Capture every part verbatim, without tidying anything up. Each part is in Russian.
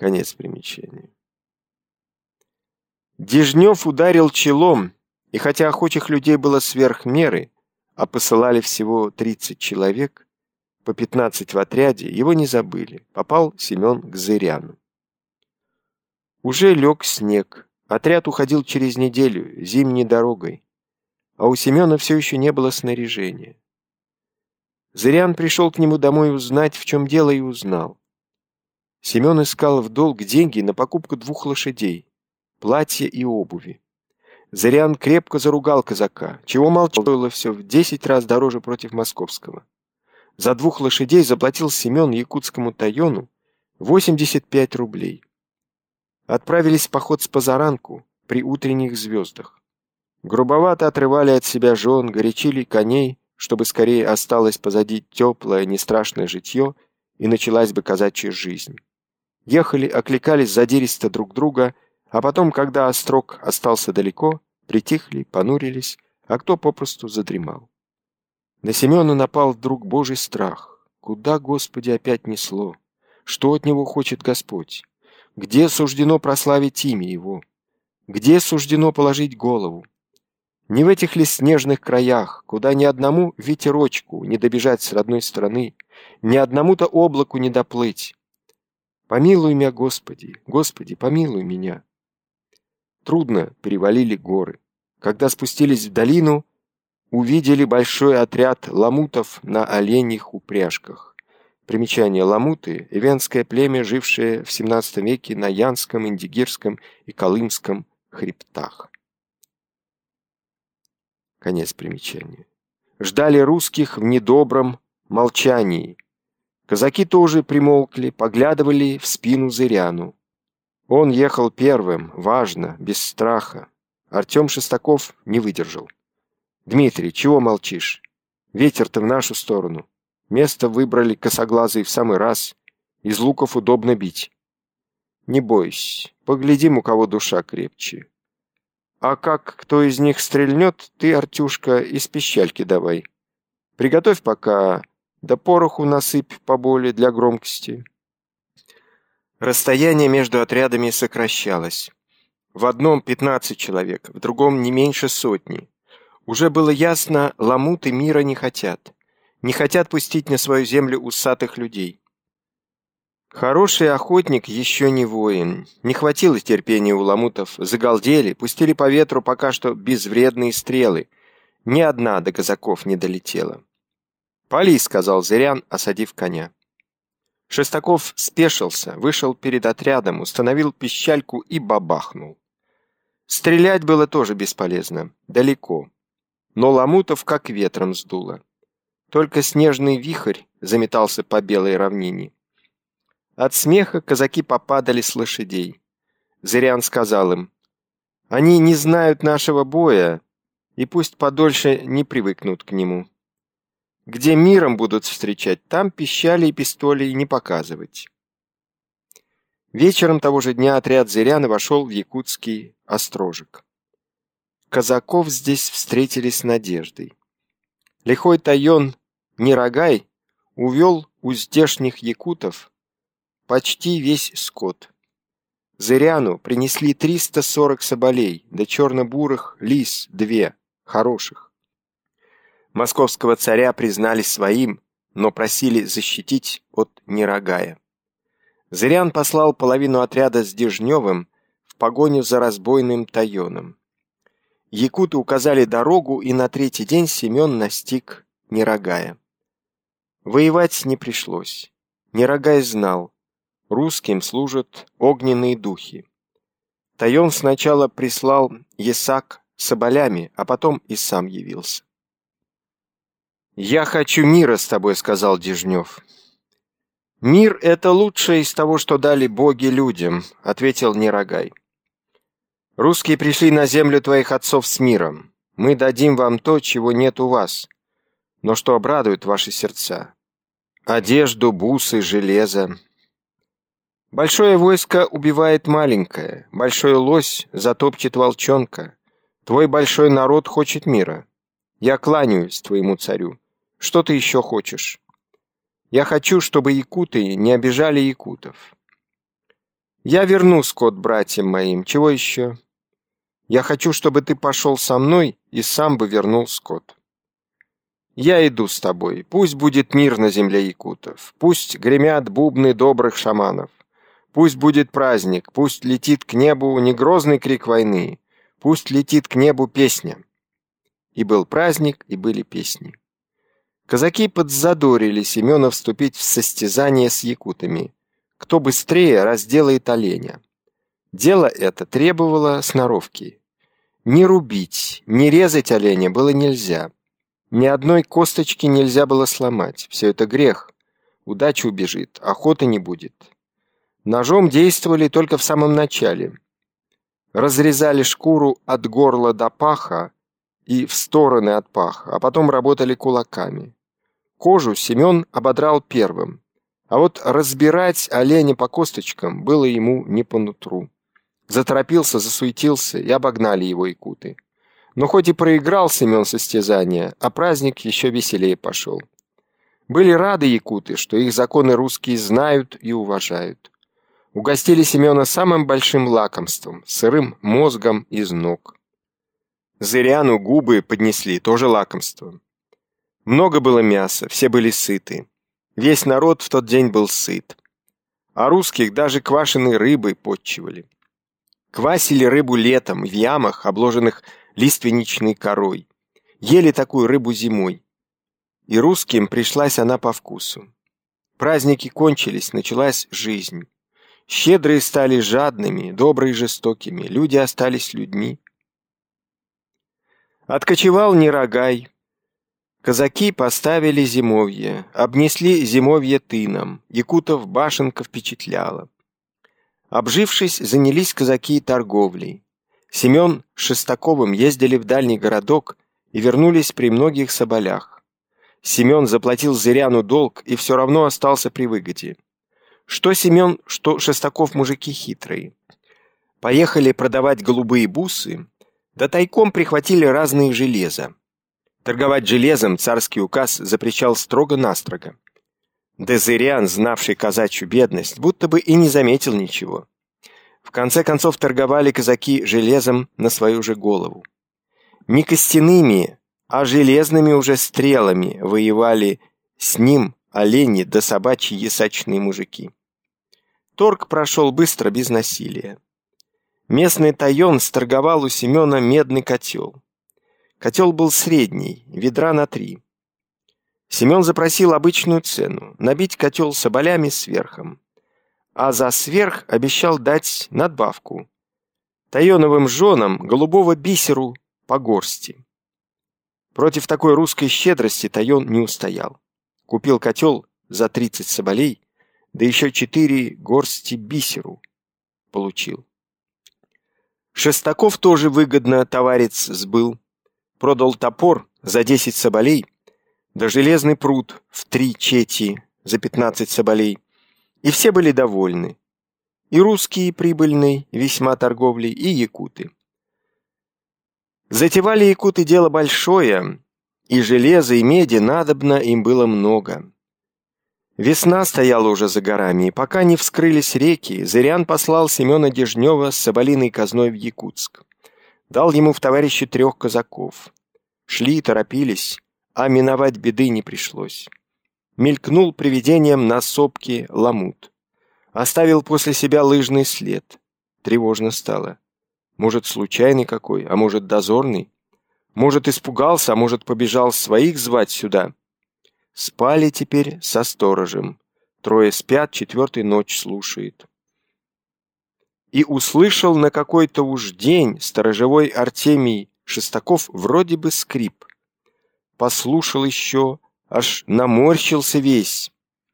Конец примечания. Дежнев ударил челом, и хотя охочих людей было сверх меры, а посылали всего тридцать человек, по пятнадцать в отряде, его не забыли. Попал Семен к Зыряну. Уже лег снег. Отряд уходил через неделю, зимней дорогой, а у Семена все еще не было снаряжения. Зырян пришел к нему домой узнать, в чем дело, и узнал. Семен искал в долг деньги на покупку двух лошадей, платья и обуви. Зырян крепко заругал казака, чего молчал, было все в десять раз дороже против московского. За двух лошадей заплатил Семен якутскому тайону восемьдесят пять рублей. Отправились в поход с позаранку при утренних звездах. Грубовато отрывали от себя жен, горячили коней, чтобы скорее осталось позади теплое, нестрашное житье и началась бы казачья жизнь. Ехали, окликались задиристо друг друга, а потом, когда острог остался далеко, притихли, понурились, а кто попросту задремал. На Семена напал вдруг Божий страх. Куда, Господи, опять несло? Что от него хочет Господь? Где суждено прославить имя Его? Где суждено положить голову? Не в этих ли снежных краях, куда ни одному ветерочку не добежать с родной стороны, ни одному-то облаку не доплыть? Помилуй меня, Господи, Господи, помилуй меня. Трудно перевалили горы. Когда спустились в долину, увидели большой отряд ламутов на оленьих упряжках. Примечание: ламуты — эвенское племя, жившее в семнадцатом веке на Янском, Индигирском и Колымском хребтах. Конец примечания. Ждали русских в недобром молчании. Казаки тоже примолкли, поглядывали в спину Зыряну. Он ехал первым, важно, без страха. Артем Шестаков не выдержал. «Дмитрий, чего молчишь? Ветер-то в нашу сторону. Место выбрали косоглазый в самый раз. Из луков удобно бить. Не бойся, поглядим, у кого душа крепче. А как кто из них стрельнет, ты, Артюшка, из пищальки давай. Приготовь пока, да пороху насыпь поболее для громкости». Расстояние между отрядами сокращалось. В одном пятнадцать человек, в другом не меньше сотни. Уже было ясно, ламуты мира не хотят. Не хотят пустить на свою землю усатых людей. Хороший охотник еще не воин. Не хватило терпения у ламутов. Загалдели, пустили по ветру пока что безвредные стрелы. Ни одна до казаков не долетела. «Пали», — сказал Зырян, осадив коня. Шестаков спешился, вышел перед отрядом, установил пищальку и бабахнул. Стрелять было тоже бесполезно, далеко. Но ламутов как ветром сдуло. Только снежный вихрь заметался по белой равнине. От смеха казаки попадали с лошадей. Зырян сказал им: «Они не знают нашего боя, и пусть подольше не привыкнут к нему. Где миром будут встречать, там пищали и пистолей не показывать». Вечером того же дня отряд Зыряна вошел в якутский острожек. Казаков здесь встретили с надеждой. Лихой тайон Нерогай увел у здешних якутов почти весь скот. Зыряну принесли триста сорок соболей, да черно-бурых лис две, хороших. Московского царя признали своим, но просили защитить от Нерогая. Зырян послал половину отряда с Дежневым в погоню за разбойным тайоном. Якуты указали дорогу, и на третий день Семен настиг Нерогая. Воевать не пришлось. Нерогай знал, русским служат огненные духи. Тайон сначала прислал ясак с соболями, а потом и сам явился. «Я хочу мира с тобой», — сказал Дежнев. «Мир — это лучшее из того, что дали боги людям», — ответил Нерогай. «Русские пришли на землю твоих отцов с миром. Мы дадим вам то, чего нет у вас, но что обрадует ваши сердца. Одежду, бусы, железо. Большое войско убивает маленькое, большой лось затопчет волчонка. Твой большой народ хочет мира. Я кланяюсь твоему царю. Что ты еще хочешь? Я хочу, чтобы якуты не обижали якутов». Я верну скот братьям моим. Чего еще? Я хочу, чтобы ты пошел со мной и сам бы вернул скот. Я иду с тобой. Пусть будет мир на земле якутов. Пусть гремят бубны добрых шаманов. Пусть будет праздник. Пусть летит к небу не грозный крик войны. Пусть летит к небу песня. И был праздник, и были песни. Казаки подзадорили Семена вступить в состязание с якутами. Кто быстрее разделает оленя. Дело это требовало сноровки. Не рубить, не резать оленя было нельзя. Ни одной косточки нельзя было сломать. Все это грех. Удача убежит, охоты не будет. Ножом действовали только в самом начале. Разрезали шкуру от горла до паха и в стороны от паха, а потом работали кулаками. Кожу Семен ободрал первым, а вот разбирать оленя по косточкам было ему не по нутру. Заторопился, засуетился, и обогнали его якуты. Но хоть и проиграл Семен состязание, а праздник еще веселее пошел. Были рады якуты, что их законы русские знают и уважают. Угостили Семена самым большим лакомством, сырым мозгом из ног. Зыряну губы поднесли, тоже лакомство. Много было мяса, все были сыты. Весь народ в тот день был сыт. А русских даже квашеной рыбой подчивали. Квасили рыбу летом в ямах, обложенных лиственничной корой. Ели такую рыбу зимой. И русским пришлась она по вкусу. Праздники кончились, началась жизнь. Щедрые стали жадными, добрые жестокими, люди остались людьми. Откочевал Нерогай. Казаки поставили зимовье, обнесли зимовье тыном, якутов башенка впечатляла. Обжившись, занялись казаки торговлей. Семен с Шестаковым ездили в дальний городок и вернулись при многих соболях. Семен заплатил Зыряну долг и все равно остался при выгоде. Что Семен, что Шестаков мужики хитрые. Поехали продавать голубые бусы, да тайком прихватили разные железа. Торговать железом царский указ запрещал строго-настрого. Да Зырян, знавший казачью бедность, будто бы и не заметил ничего. В конце концов торговали казаки железом на свою же голову. Не костяными, а железными уже стрелами воевали с ним олени да собачьи ясачные мужики. Торг прошел быстро, без насилия. Местный тайон сторговал у Семена медный котел. Котел был средний, ведра на три. Семен запросил обычную цену – набить котел соболями сверхом. А за сверх обещал дать надбавку – тайоновым женам голубого бисеру по горсти. Против такой русской щедрости тайон не устоял. Купил котел за тридцать соболей, да еще четыре горсти бисеру получил. Шестаков тоже выгодно товарец сбыл. Продал топор за десять соболей, да железный пруд в три чети за пятнадцать соболей, и все были довольны. И русские прибыльной весьма торговли, и якуты. Затевали якуты дело большое, и железа, и меди надобно им было много. Весна стояла уже за горами, и пока не вскрылись реки, Зырян послал Семена Дежнева с соболиной казной в Якутск. Дал ему в товарищи трех казаков. Шли, торопились, а миновать беды не пришлось. Мелькнул привидением на сопке ломут. Оставил после себя лыжный след. Тревожно стало. Может, случайный какой, а может, дозорный? Может, испугался, а может, побежал своих звать сюда? Спали теперь со сторожем. Трое спят, четвертый ночь слушает. И услышал на какой-то уж день сторожевой Артемий Шестаков вроде бы скрип. Послушал еще, аж наморщился весь.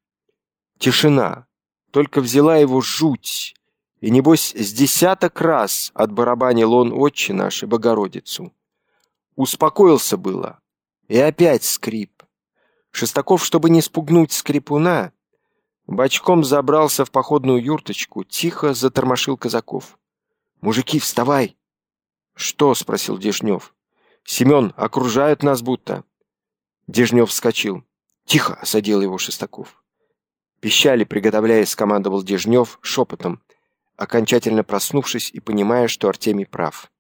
Тишина. Только взяла его жуть, и небось с десяток раз отбарабанил он Отче наш и Богородицу. Успокоился было, и опять скрип. Шестаков, чтобы не спугнуть скрипуна, бочком забрался в походную юрточку, тихо затормошил казаков. «Мужики, вставай!» «Что?» — спросил Дежнев. «Семен, окружают нас будто». Дежнев вскочил. «Тихо!» — осадил его Шестаков. «Пищали, приготовляясь», — скомандовал Дежнев шепотом. окончательно проснувшись и понимая, что Артемий прав.